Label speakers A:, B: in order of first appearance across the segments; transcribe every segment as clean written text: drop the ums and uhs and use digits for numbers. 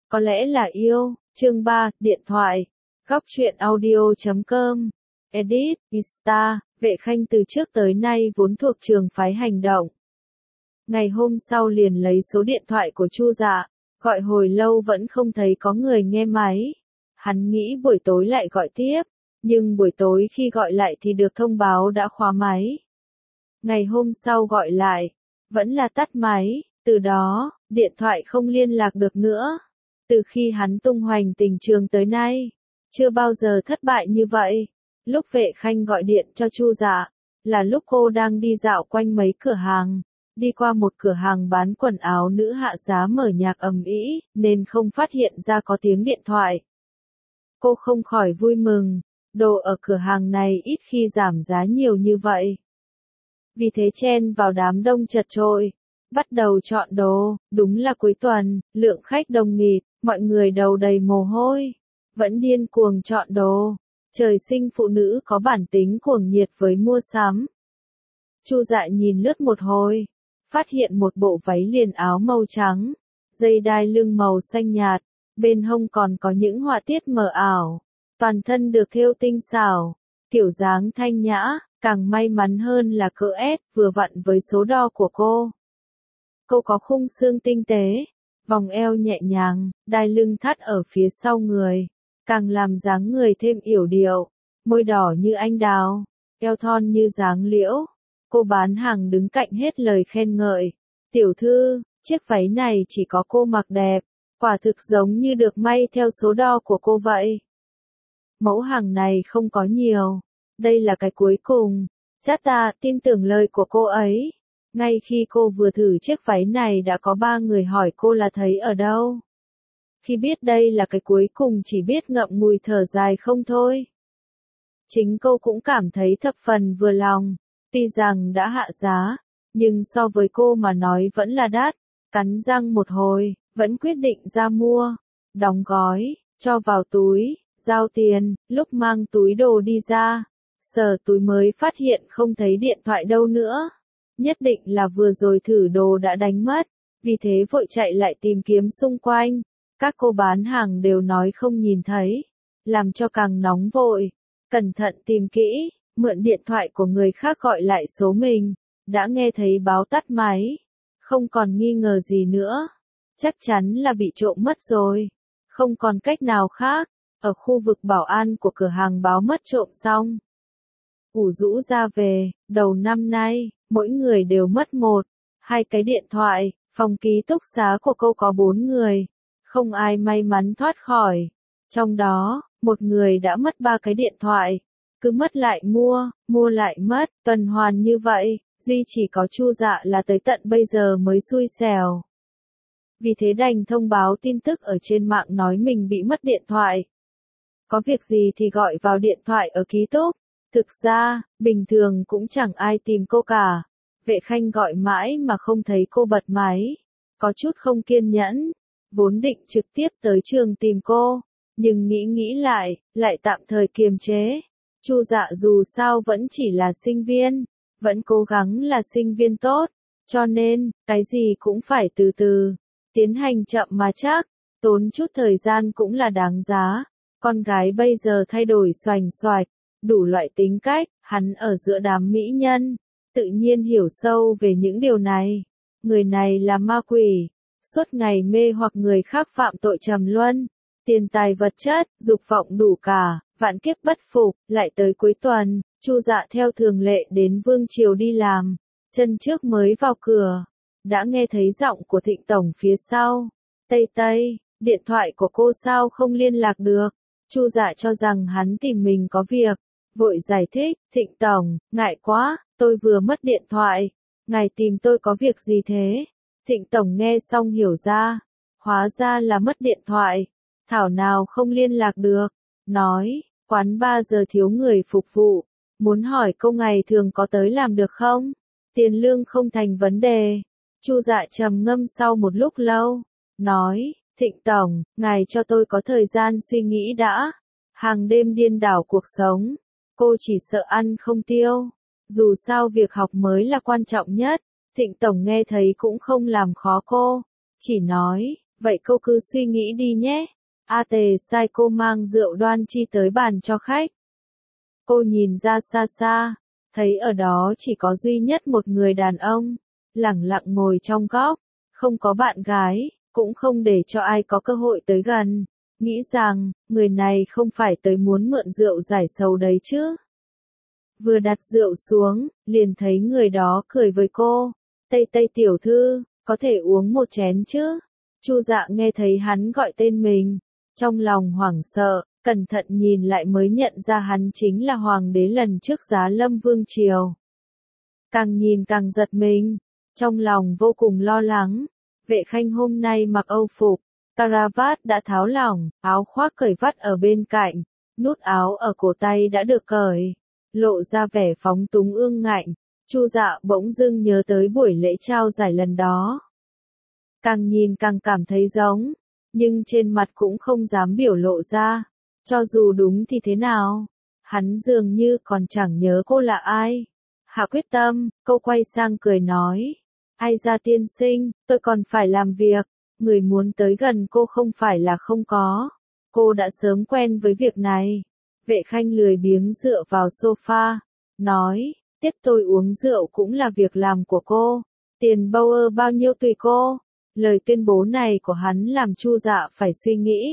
A: Có lẽ là yêu. Chương 3, điện thoại. Góc truyện audio.com. Edit, Insta, Vệ Khanh từ trước tới nay vốn thuộc trường phái hành động. Ngày hôm sau liền lấy số điện thoại của Chu Dạ, gọi hồi lâu vẫn không thấy có người nghe máy. Hắn nghĩ buổi tối lại gọi tiếp, nhưng buổi tối khi gọi lại thì được thông báo đã khóa máy. Ngày hôm sau gọi lại, vẫn là tắt máy, từ đó, điện thoại không liên lạc được nữa. Từ khi hắn tung hoành tình trường tới nay, chưa bao giờ thất bại như vậy. Lúc Vệ Khanh gọi điện cho Chu Dạ, là lúc cô đang đi dạo quanh mấy cửa hàng, đi qua một cửa hàng bán quần áo nữ hạ giá mở nhạc ầm ĩ, nên không phát hiện ra có tiếng điện thoại. Cô không khỏi vui mừng, đồ ở cửa hàng này ít khi giảm giá nhiều như vậy. Vì thế chen vào đám đông chật chội, bắt đầu chọn đồ. Đúng là cuối tuần, lượng khách đông nghịt, mọi người đầu đầy mồ hôi, vẫn điên cuồng chọn đồ. Trời sinh phụ nữ có bản tính cuồng nhiệt với mua sắm. Chu Dạ nhìn lướt một hồi, phát hiện một bộ váy liền áo màu trắng, dây đai lưng màu xanh nhạt, bên hông còn có những họa tiết mờ ảo, toàn thân được thêu tinh xảo, kiểu dáng thanh nhã, càng may mắn hơn là cỡ S vừa vặn với số đo của cô. Cô có khung xương tinh tế, vòng eo nhẹ nhàng, đai lưng thắt ở phía sau người, càng làm dáng người thêm yểu điệu, môi đỏ như anh đào, eo thon như dáng liễu. Cô bán hàng đứng cạnh hết lời khen ngợi. Tiểu thư, chiếc váy này chỉ có cô mặc đẹp, quả thực giống như được may theo số đo của cô vậy. Mẫu hàng này không có nhiều, đây là cái cuối cùng. Chắc ta tin tưởng lời của cô ấy. Ngay khi cô vừa thử chiếc váy này đã có 3 người hỏi cô là thấy ở đâu. Khi biết đây là cái cuối cùng chỉ biết ngậm ngùi thở dài không thôi. Chính cô cũng cảm thấy thập phần vừa lòng, tuy rằng đã hạ giá, nhưng so với cô mà nói vẫn là đắt. Cắn răng một hồi, vẫn quyết định ra mua, đóng gói, cho vào túi, giao tiền. Lúc mang túi đồ đi ra, sờ túi mới phát hiện không thấy điện thoại đâu nữa. Nhất định là vừa rồi thử đồ đã đánh mất, vì thế vội chạy lại tìm kiếm xung quanh. Các cô bán hàng đều nói không nhìn thấy, làm cho càng nóng vội. Cẩn thận tìm kỹ, mượn điện thoại của người khác gọi lại số mình, đã nghe thấy báo tắt máy. Không còn nghi ngờ gì nữa, chắc chắn là bị trộm mất rồi. Không còn cách nào khác, ở khu vực bảo an của cửa hàng báo mất trộm xong. Ủ rũ ra về, đầu năm nay, mỗi người đều mất 1-2 cái điện thoại. Phòng ký túc xá của cô có 4 người, không ai may mắn thoát khỏi. Trong đó, một người đã mất 3 cái điện thoại, cứ mất lại mua lại mất, tuần hoàn như vậy, duy chỉ có Chu Dạ là tới tận bây giờ mới xui xẻo. Vì thế đành thông báo tin tức ở trên mạng nói mình bị mất điện thoại. Có việc gì thì gọi vào điện thoại ở ký túc. Thực ra, bình thường cũng chẳng ai tìm cô cả. Vệ Khanh gọi mãi mà không thấy cô bật máy, có chút không kiên nhẫn, vốn định trực tiếp tới trường tìm cô, nhưng nghĩ lại tạm thời kiềm chế. Chu Dạ dù sao vẫn chỉ là sinh viên, vẫn cố gắng là sinh viên tốt, cho nên, cái gì cũng phải từ từ, tiến hành chậm mà chắc, tốn chút thời gian cũng là đáng giá. Con gái bây giờ thay đổi xoành xoạch, đủ loại tính cách, hắn ở giữa đám mỹ nhân, tự nhiên hiểu sâu về những điều này. Người này là ma quỷ, suốt ngày mê hoặc người khác phạm tội trầm luân, tiền tài vật chất, dục vọng đủ cả, vạn kiếp bất phục. Lại tới cuối tuần, Chu Dạ theo thường lệ đến Vương Triều đi làm, chân trước mới vào cửa, đã nghe thấy giọng của Thịnh Tổng phía sau. Tây, điện thoại của cô sao không liên lạc được? Chu Dạ cho rằng hắn tìm mình có việc, vội giải thích. Thịnh Tổng, ngại quá, tôi vừa mất điện thoại, ngài tìm tôi có việc gì thế? Thịnh Tổng nghe xong hiểu ra, hóa ra là mất điện thoại, thảo nào không liên lạc được, nói, quán 3 giờ thiếu người phục vụ, muốn hỏi cô ngày thường có tới làm được không? Tiền lương không thành vấn đề. Chu Dạ trầm ngâm sau một lúc lâu, nói, Thịnh Tổng, ngài cho tôi có thời gian suy nghĩ đã. Hàng đêm điên đảo cuộc sống, cô chỉ sợ ăn không tiêu. Dù sao việc học mới là quan trọng nhất. Thịnh Tổng nghe thấy cũng không làm khó cô, chỉ nói, Vậy cô cứ suy nghĩ đi nhé. A Tề sai cô mang rượu đoan chi tới bàn cho khách. Cô nhìn ra xa xa, thấy ở đó chỉ có duy nhất một người đàn ông, lẳng lặng ngồi trong góc, không có bạn gái, cũng không để cho ai có cơ hội tới gần, nghĩ rằng, người này không phải tới muốn mượn rượu giải sầu đấy chứ. Vừa đặt rượu xuống, liền thấy người đó cười với cô, Tây Tây tiểu thư, có thể uống một chén chứ? Chu Dạ nghe thấy hắn gọi tên mình, trong lòng hoảng sợ, cẩn thận nhìn lại mới nhận ra hắn chính là hoàng đế lần trước Giá Lâm Vương Triều. Càng nhìn càng giật mình, trong lòng vô cùng lo lắng. Vệ Khanh hôm nay mặc âu phục, caravat đã tháo lỏng, áo khoác cởi vắt ở bên cạnh, nút áo ở cổ tay đã được cởi, lộ ra vẻ phóng túng ương ngạnh. Chu Dạ bỗng dưng nhớ tới buổi lễ trao giải lần đó. Càng nhìn càng cảm thấy giống, nhưng trên mặt cũng không dám biểu lộ ra. Cho dù đúng thì thế nào, hắn dường như còn chẳng nhớ cô là ai. Hạ quyết tâm, cô quay sang cười nói, ai ra tiên sinh, tôi còn phải làm việc, người muốn tới gần cô không phải là không có. Cô đã sớm quen với việc này. Vệ Khanh lười biếng dựa vào sofa, nói, tiếp tôi uống rượu cũng là việc làm của cô, tiền Bauer bao nhiêu tùy cô. Lời tuyên bố này của hắn làm Chu Dạ phải suy nghĩ.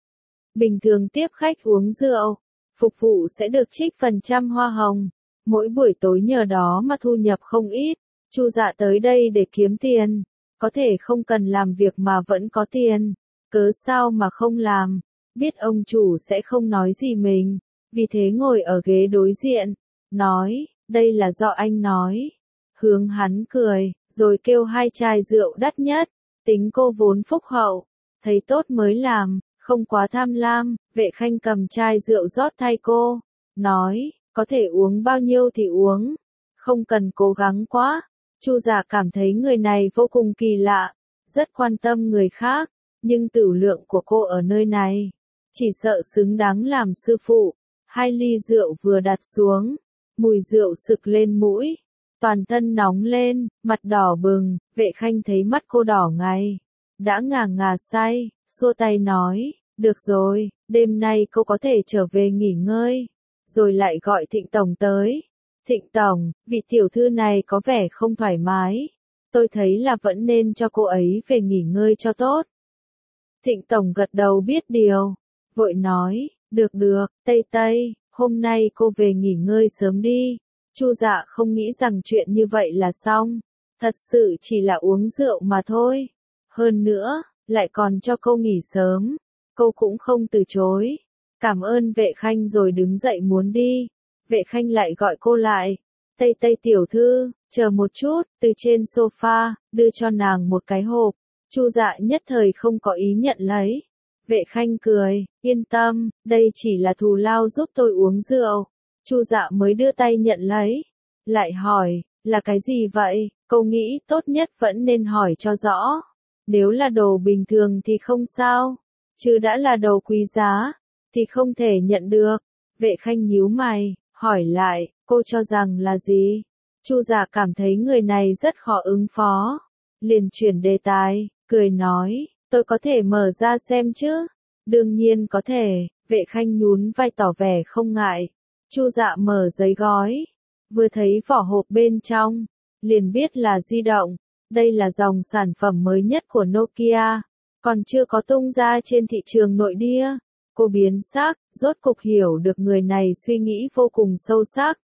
A: Bình thường tiếp khách uống rượu, phục vụ sẽ được trích phần trăm hoa hồng, mỗi buổi tối nhờ đó mà thu nhập không ít. Chu Dạ tới đây để kiếm tiền, có thể không cần làm việc mà vẫn có tiền, cớ sao mà không làm, biết ông chủ sẽ không nói gì mình, vì thế ngồi ở ghế đối diện, nói, đây là do anh nói. Hướng hắn cười, rồi kêu 2 chai rượu đắt nhất, tính cô vốn phúc hậu, thấy tốt mới làm, không quá tham lam. Vệ Khanh cầm chai rượu rót thay cô, nói, có thể uống bao nhiêu thì uống, không cần cố gắng quá. Chu Dạ cảm thấy người này vô cùng kỳ lạ, rất quan tâm người khác, nhưng tửu lượng của cô ở nơi này, chỉ sợ xứng đáng làm sư phụ. 2 ly rượu vừa đặt xuống, mùi rượu sực lên mũi, toàn thân nóng lên, mặt đỏ bừng. Vệ Khanh thấy mắt cô đỏ ngày, đã ngà ngà say, xua tay nói, được rồi, đêm nay cô có thể trở về nghỉ ngơi, rồi lại gọi Thịnh Tổng tới. Thịnh Tổng, vị tiểu thư này có vẻ không thoải mái, tôi thấy là vẫn nên cho cô ấy về nghỉ ngơi cho tốt. Thịnh Tổng gật đầu biết điều, vội nói, được được, Tây Tây, hôm nay cô về nghỉ ngơi sớm đi. Chu Dạ không nghĩ rằng chuyện như vậy là xong, thật sự chỉ là uống rượu mà thôi. Hơn nữa, lại còn cho cô nghỉ sớm, cô cũng không từ chối. Cảm ơn Vệ Khanh rồi đứng dậy muốn đi. Vệ Khanh lại gọi cô lại, Tây Tây tiểu thư, chờ một chút, từ trên sofa, đưa cho nàng một cái hộp. Chu Dạ nhất thời không có ý nhận lấy. Vệ Khanh cười, yên tâm, đây chỉ là thù lao giúp tôi uống rượu. Chu Dạ mới đưa tay nhận lấy, lại hỏi, là cái gì vậy? Cô nghĩ tốt nhất vẫn nên hỏi cho rõ. Nếu là đồ bình thường thì không sao, chứ đã là đồ quý giá, thì không thể nhận được. Vệ Khanh nhíu mày, hỏi lại, cô cho rằng là gì? Chu Dạ cảm thấy người này rất khó ứng phó, liền chuyển đề tài, cười nói, tôi có thể mở ra xem chứ? Đương nhiên có thể. Vệ Khanh nhún vai tỏ vẻ không ngại. Chu Dạ mở giấy gói, vừa thấy vỏ hộp bên trong, liền biết là di động. Đây là dòng sản phẩm mới nhất của Nokia, còn chưa có tung ra trên thị trường nội địa. Cô biến sắc, rốt cục hiểu được người này suy nghĩ vô cùng sâu sắc.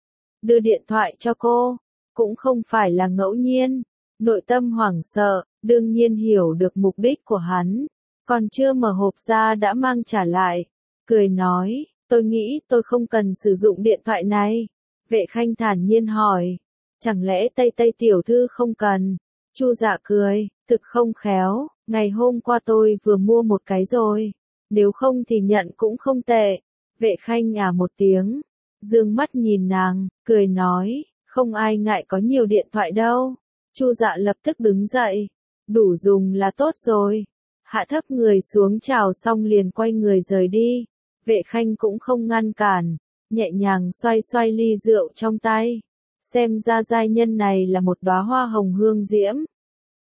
A: Đưa điện thoại cho cô, cũng không phải là ngẫu nhiên. Nội tâm hoảng sợ, đương nhiên hiểu được mục đích của hắn. Còn chưa mở hộp ra đã mang trả lại. Cười nói, tôi nghĩ tôi không cần sử dụng điện thoại này. Vệ Khanh thản nhiên hỏi, chẳng lẽ Tây Tây tiểu thư không cần? Chu Dạ cười, thực không khéo, ngày hôm qua tôi vừa mua một cái rồi. Nếu không thì nhận cũng không tệ. Vệ Khanh một tiếng, dương mắt nhìn nàng, cười nói, không ai ngại có nhiều điện thoại đâu. Chu Dạ lập tức đứng dậy, đủ dùng là tốt rồi. Hạ thấp người xuống chào xong liền quay người rời đi. Vệ Khanh cũng không ngăn cản, nhẹ nhàng xoay xoay ly rượu trong tay. Xem ra giai nhân này là một đóa hoa hồng hương diễm.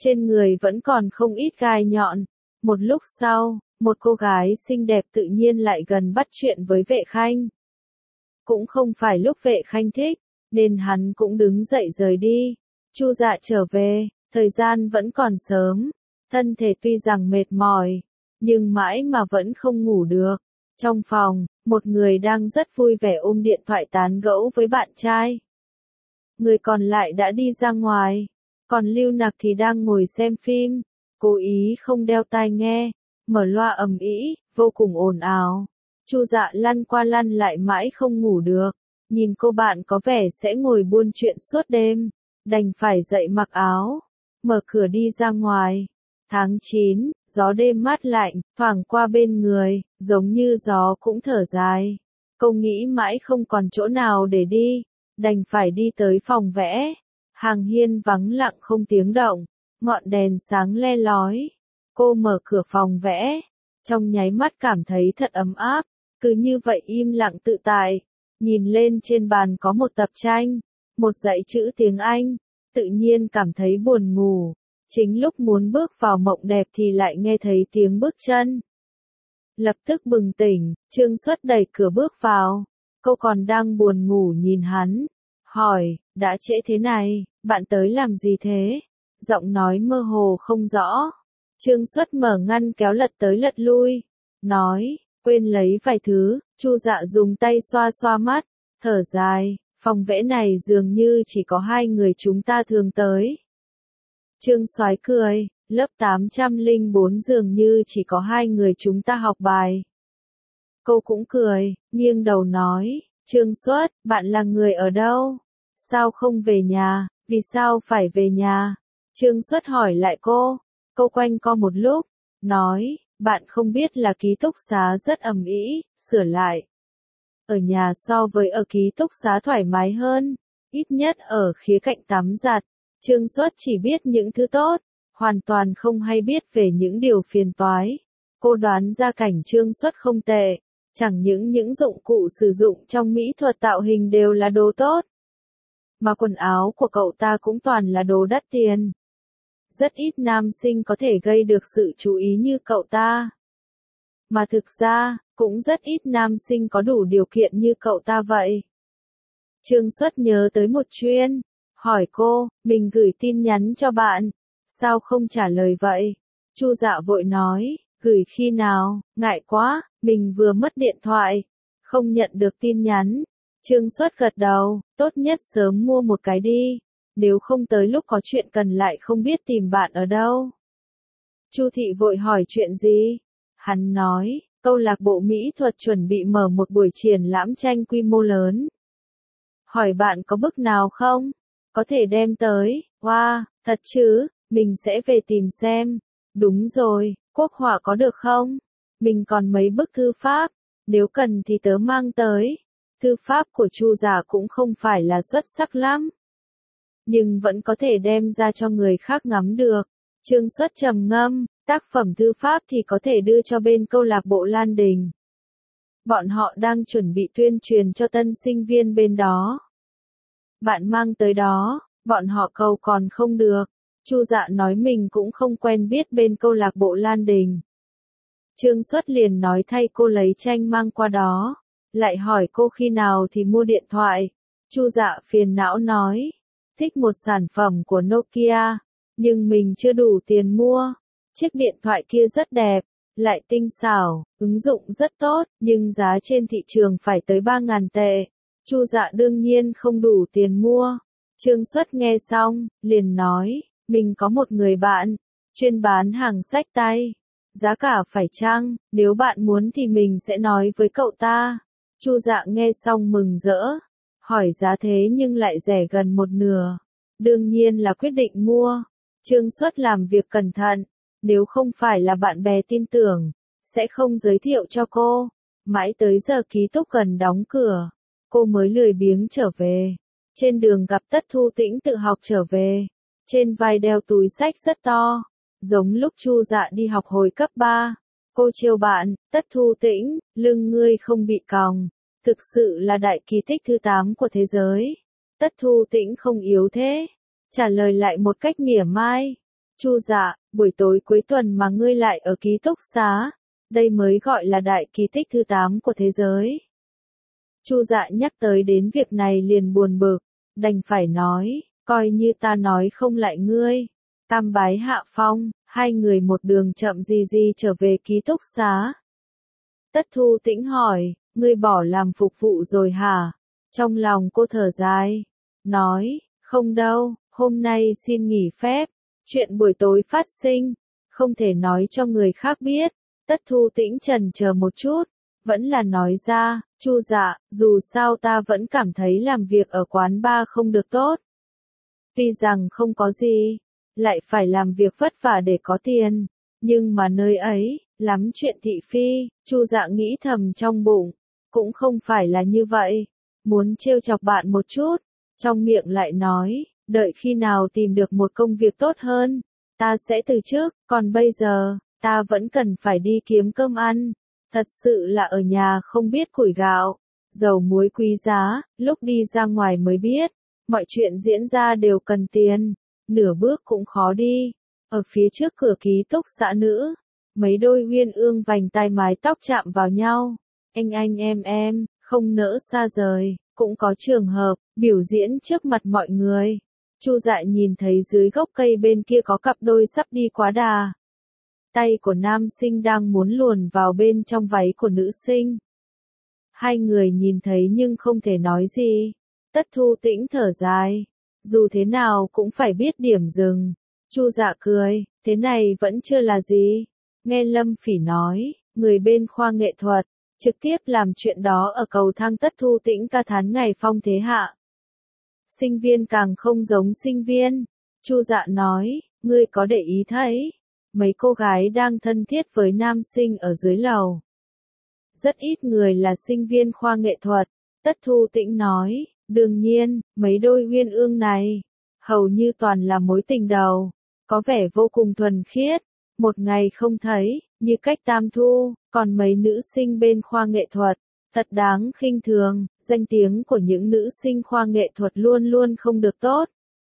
A: trên người vẫn còn không ít gai nhọn. Một lúc sau, một cô gái xinh đẹp tự nhiên lại gần bắt chuyện với Vệ Khanh. Cũng không phải lúc Vệ Khanh thích, nên hắn cũng đứng dậy rời đi. Chu Dạ trở về, thời gian vẫn còn sớm, thân thể tuy rằng mệt mỏi, nhưng mãi mà vẫn không ngủ được. Trong phòng, một người đang rất vui vẻ ôm điện thoại tán gẫu với bạn trai. Người còn lại đã đi ra ngoài, còn Lưu Nặc thì đang ngồi xem phim, cố ý không đeo tai nghe, mở loa ầm ĩ, vô cùng ồn ào. Chu Dạ lăn qua lăn lại mãi không ngủ được, nhìn cô bạn có vẻ sẽ ngồi buôn chuyện suốt đêm, đành phải dậy mặc áo, mở cửa đi ra ngoài. Tháng 9, gió đêm mát lạnh, thoảng qua bên người, giống như gió cũng thở dài. Cô nghĩ mãi không còn chỗ nào để đi, đành phải đi tới phòng vẽ. Hàng hiên vắng lặng không tiếng động, ngọn đèn sáng le lói. Cô mở cửa phòng vẽ, trong nháy mắt cảm thấy thật ấm áp, cứ như vậy im lặng tự tại. Nhìn lên trên bàn có một tập tranh, một dãy chữ tiếng Anh, tự nhiên cảm thấy buồn ngủ. Chính lúc muốn bước vào mộng đẹp thì lại nghe thấy tiếng bước chân. Lập tức bừng tỉnh, Trương Xuất đẩy cửa bước vào. Cô còn đang buồn ngủ nhìn hắn, hỏi, đã trễ thế này, bạn tới làm gì thế? Giọng nói mơ hồ không rõ. Trương Xuất mở ngăn kéo lật tới lật lui, nói, quên lấy vài thứ. Chu Dạ dùng tay xoa xoa mắt, thở dài, phòng vẽ này dường như chỉ có hai người chúng ta thường tới. Trương Soái cười, lớp 804 dường như chỉ có hai người chúng ta học bài. Cô cũng cười, nghiêng đầu nói, Trương Xuất, bạn là người ở đâu? Sao không về nhà, vì sao phải về nhà? Trương Xuất hỏi lại cô quanh co một lúc, nói, bạn không biết là ký túc xá rất ầm ĩ, sửa lại. Ở nhà so với ở ký túc xá thoải mái hơn, ít nhất ở khía cạnh tắm giặt. Trương Xuất chỉ biết những thứ tốt, hoàn toàn không hay biết về những điều phiền toái. Cô đoán ra cảnh Trương Xuất không tệ, chẳng những dụng cụ sử dụng trong mỹ thuật tạo hình đều là đồ tốt, mà quần áo của cậu ta cũng toàn là đồ đắt tiền. Rất ít nam sinh có thể gây được sự chú ý như cậu ta. Mà thực ra, cũng rất ít nam sinh có đủ điều kiện như cậu ta vậy. Trương Xuất nhớ tới một chuyện, hỏi cô, mình gửi tin nhắn cho bạn, sao không trả lời vậy? Chu Dạ vội nói, gửi khi nào, ngại quá, mình vừa mất điện thoại, không nhận được tin nhắn. Trương Xuất gật đầu, tốt nhất sớm mua một cái đi, nếu không tới lúc có chuyện cần lại không biết tìm bạn ở đâu. Chu Thị vội hỏi chuyện gì? Hắn nói, câu lạc bộ mỹ thuật chuẩn bị mở một buổi triển lãm tranh quy mô lớn. Hỏi bạn có bức nào không? Có thể đem tới. Wow, thật chứ, mình sẽ về tìm xem. Đúng rồi, quốc họa có được không? Mình còn mấy bức thư pháp, nếu cần thì tớ mang tới. Thư pháp của Chu Dạ cũng không phải là xuất sắc lắm, nhưng vẫn có thể đem ra cho người khác ngắm được. Trương Xuất trầm ngâm, tác phẩm thư pháp thì có thể đưa cho bên câu lạc bộ Lan Đình. Bọn họ đang chuẩn bị tuyên truyền cho tân sinh viên bên đó. Bạn mang tới đó, bọn họ cầu còn không được. Chu Dạ nói mình cũng không quen biết bên câu lạc bộ Lan Đình. Trương Xuất liền nói thay cô lấy tranh mang qua đó, lại hỏi cô khi nào thì mua điện thoại. Chu Dạ phiền não nói, thích một sản phẩm của Nokia, nhưng mình chưa đủ tiền mua. Chiếc điện thoại kia rất đẹp, lại tinh xảo, ứng dụng rất tốt, nhưng giá trên thị trường phải tới 3.000 tệ. Chu Dạ đương nhiên không đủ tiền mua. Trương Xuất nghe xong, liền nói, mình có một người bạn, chuyên bán hàng xách tay. Giá cả phải chăng, nếu bạn muốn thì mình sẽ nói với cậu ta. Chu Dạ nghe xong mừng rỡ, hỏi giá thế nhưng lại rẻ gần một nửa. Đương nhiên là quyết định mua. Trương Xuất làm việc cẩn thận, nếu không phải là bạn bè tin tưởng, sẽ không giới thiệu cho cô. Mãi tới giờ ký túc gần đóng cửa, cô mới lười biếng trở về. Trên đường gặp Tất Thu Tĩnh tự học trở về, trên vai đeo túi xách rất to, giống lúc Chu Dạ đi học hồi cấp 3. Cô trêu bạn, Tất Thu Tĩnh, lưng ngươi không bị còng, thực sự là đại kỳ tích thứ 8 của thế giới. Tất Thu Tĩnh không yếu thế, trả lời lại một cách mỉa mai. Chu Dạ, buổi tối cuối tuần mà ngươi lại ở ký túc xá, đây mới gọi là đại kỳ tích thứ 8 của thế giới. Chu Dạ nhắc tới đến việc này liền buồn bực, đành phải nói, coi như ta nói không lại ngươi. Tam bái hạ phong, hai người một đường chậm gì gì trở về ký túc xá. Tất Thu Tĩnh hỏi, ngươi bỏ làm phục vụ rồi hả? Trong lòng cô thở dài, nói, không đâu, hôm nay xin nghỉ phép, chuyện buổi tối phát sinh, không thể nói cho người khác biết. Tất Thu Tĩnh chần chờ một chút, vẫn là nói ra, Chu Dạ, dù sao ta vẫn cảm thấy làm việc ở quán bar không được tốt. Tuy rằng không có gì, lại phải làm việc vất vả để có tiền, nhưng mà nơi ấy, lắm chuyện thị phi, Chu Dạ nghĩ thầm trong bụng, cũng không phải là như vậy, muốn trêu chọc bạn một chút, trong miệng lại nói, đợi khi nào tìm được một công việc tốt hơn, ta sẽ từ chức, còn bây giờ, ta vẫn cần phải đi kiếm cơm ăn, thật sự là ở nhà không biết củi gạo, dầu muối quý giá, lúc đi ra ngoài mới biết, mọi chuyện diễn ra đều cần tiền, nửa bước cũng khó đi. Ở phía trước cửa ký túc xá nữ, mấy đôi uyên ương vành tai mái tóc chạm vào nhau, anh em, không nỡ xa rời, cũng có trường hợp, biểu diễn trước mặt mọi người. Chu Dạ nhìn thấy dưới gốc cây bên kia có cặp đôi sắp đi quá đà. Tay của nam sinh đang muốn luồn vào bên trong váy của nữ sinh. Hai người nhìn thấy nhưng không thể nói gì. Tất Thu Tĩnh thở dài, dù thế nào cũng phải biết điểm dừng. Chu Dạ cười, thế này vẫn chưa là gì. Nghe Lâm Phỉ nói, người bên khoa nghệ thuật, trực tiếp làm chuyện đó ở cầu thang. Tất Thu Tĩnh ca thán ngày phong thế hạ. Sinh viên càng không giống sinh viên. Chu Dạ nói, ngươi có để ý thấy, mấy cô gái đang thân thiết với nam sinh ở dưới lầu. Rất ít người là sinh viên khoa nghệ thuật. Tất Thu Tĩnh nói, đương nhiên, mấy đôi uyên ương này, hầu như toàn là mối tình đầu, có vẻ vô cùng thuần khiết, một ngày không thấy, như cách tam thu, còn mấy nữ sinh bên khoa nghệ thuật, thật đáng khinh thường, danh tiếng của những nữ sinh khoa nghệ thuật luôn luôn không được tốt.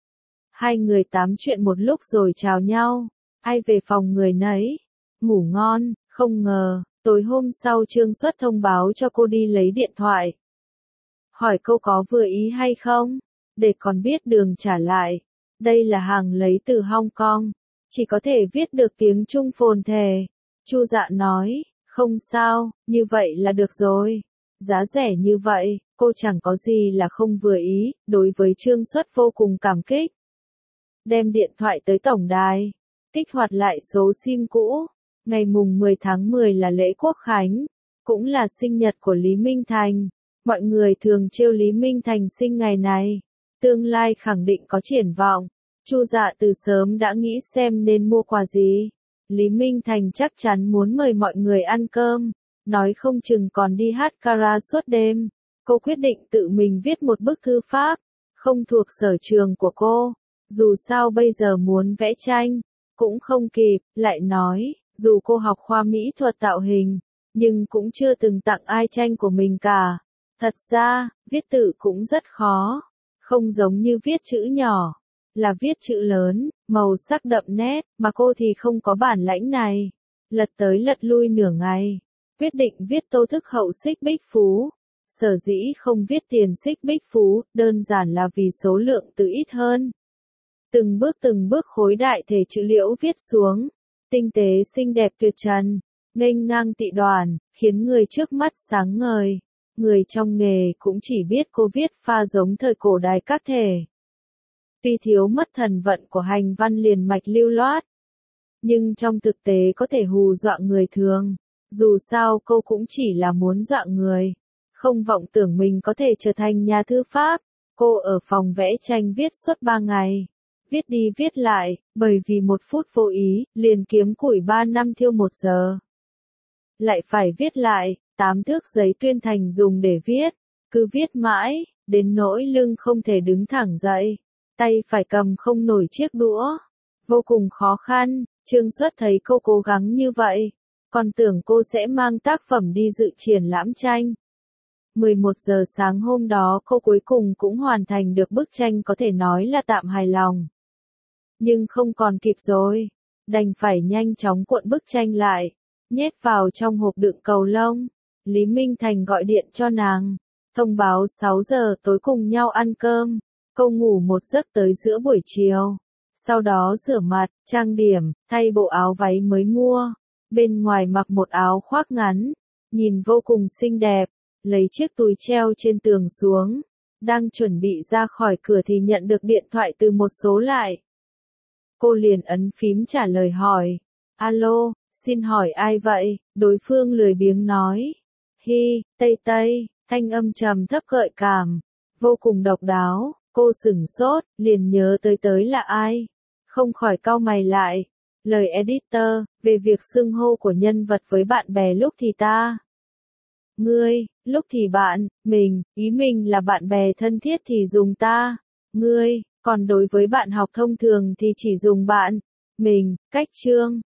A: Hai người tám chuyện một lúc rồi chào nhau, ai về phòng người nấy, ngủ ngon, không ngờ, tối hôm sau Trương Xuất thông báo cho cô đi lấy điện thoại. Hỏi cô có vừa ý hay không, để còn biết đường trả lại. Đây là hàng lấy từ Hong Kong, chỉ có thể viết được tiếng Trung phồn thể. Chu Dạ nói, không sao, như vậy là được rồi. Giá rẻ như vậy, cô chẳng có gì là không vừa ý, đối với Trương Xuất vô cùng cảm kích. Đem điện thoại tới tổng đài, kích hoạt lại số SIM cũ. Ngày mùng 10 tháng 10 là lễ Quốc Khánh, cũng là sinh nhật của Lý Minh Thành. Mọi người thường trêu Lý Minh Thành sinh ngày này, tương lai khẳng định có triển vọng. Chu Dạ từ sớm đã nghĩ xem nên mua quà gì. Lý Minh Thành chắc chắn muốn mời mọi người ăn cơm, nói không chừng còn đi hát karaoke suốt đêm. Cô quyết định tự mình viết một bức thư pháp, không thuộc sở trường của cô. Dù sao bây giờ muốn vẽ tranh, cũng không kịp, lại nói, dù cô học khoa mỹ thuật tạo hình, nhưng cũng chưa từng tặng ai tranh của mình cả. Thật ra, viết tự cũng rất khó, không giống như viết chữ nhỏ, là viết chữ lớn, màu sắc đậm nét, mà cô thì không có bản lãnh này. Lật tới lật lui nửa ngày, quyết định viết Tô Thức Hậu Xích Bích Phú. Sở dĩ không viết Tiền Xích Bích Phú, đơn giản là vì số lượng từ ít hơn. Từng bước khối đại thể chữ liễu viết xuống, tinh tế xinh đẹp tuyệt trần, nghênh ngang tị đoàn, khiến người trước mắt sáng ngời. Người trong nghề cũng chỉ biết cô viết pha giống thời cổ đài các thể. Tuy thiếu mất thần vận của hành văn liền mạch lưu loát, nhưng trong thực tế có thể hù dọa người thường. Dù sao cô cũng chỉ là muốn dọa người, không vọng tưởng mình có thể trở thành nhà thư pháp. Cô ở phòng vẽ tranh viết suốt 3 ngày, viết đi viết lại, bởi vì một phút vô ý, liền kiếm củi 3 năm thiêu 1 giờ. Lại phải viết lại, 8 thước giấy tuyên thành dùng để viết, cứ viết mãi, đến nỗi lưng không thể đứng thẳng dậy, tay phải cầm không nổi chiếc đũa, vô cùng khó khăn. Trương Xuất thấy cô cố gắng như vậy, còn tưởng cô sẽ mang tác phẩm đi dự triển lãm tranh. 11 giờ sáng hôm đó cô cuối cùng cũng hoàn thành được bức tranh có thể nói là tạm hài lòng. Nhưng không còn kịp rồi. Đành phải nhanh chóng cuộn bức tranh lại, nhét vào trong hộp đựng cầu lông. Lý Minh Thành gọi điện cho nàng, thông báo 6 giờ tối cùng nhau ăn cơm. Cô ngủ một giấc tới giữa buổi chiều. Sau đó rửa mặt, trang điểm, thay bộ áo váy mới mua. Bên ngoài mặc một áo khoác ngắn, nhìn vô cùng xinh đẹp. Lấy chiếc túi treo trên tường xuống. Đang chuẩn bị ra khỏi cửa thì nhận được điện thoại từ một số lại. Cô liền ấn phím trả lời hỏi. Alo, xin hỏi ai vậy? Đối phương lười biếng nói. Hi, Tây Tây, thanh âm trầm thấp gợi cảm. Vô cùng độc đáo, cô sửng sốt, liền nhớ tới là ai. Không khỏi cau mày lại. Lời editor, về việc xưng hô của nhân vật với bạn bè lúc thì ta. Ngươi, lúc thì bạn, mình, ý mình là bạn bè thân thiết thì dùng ta. Ngươi, còn đối với bạn học thông thường thì chỉ dùng bạn, mình, cách chương.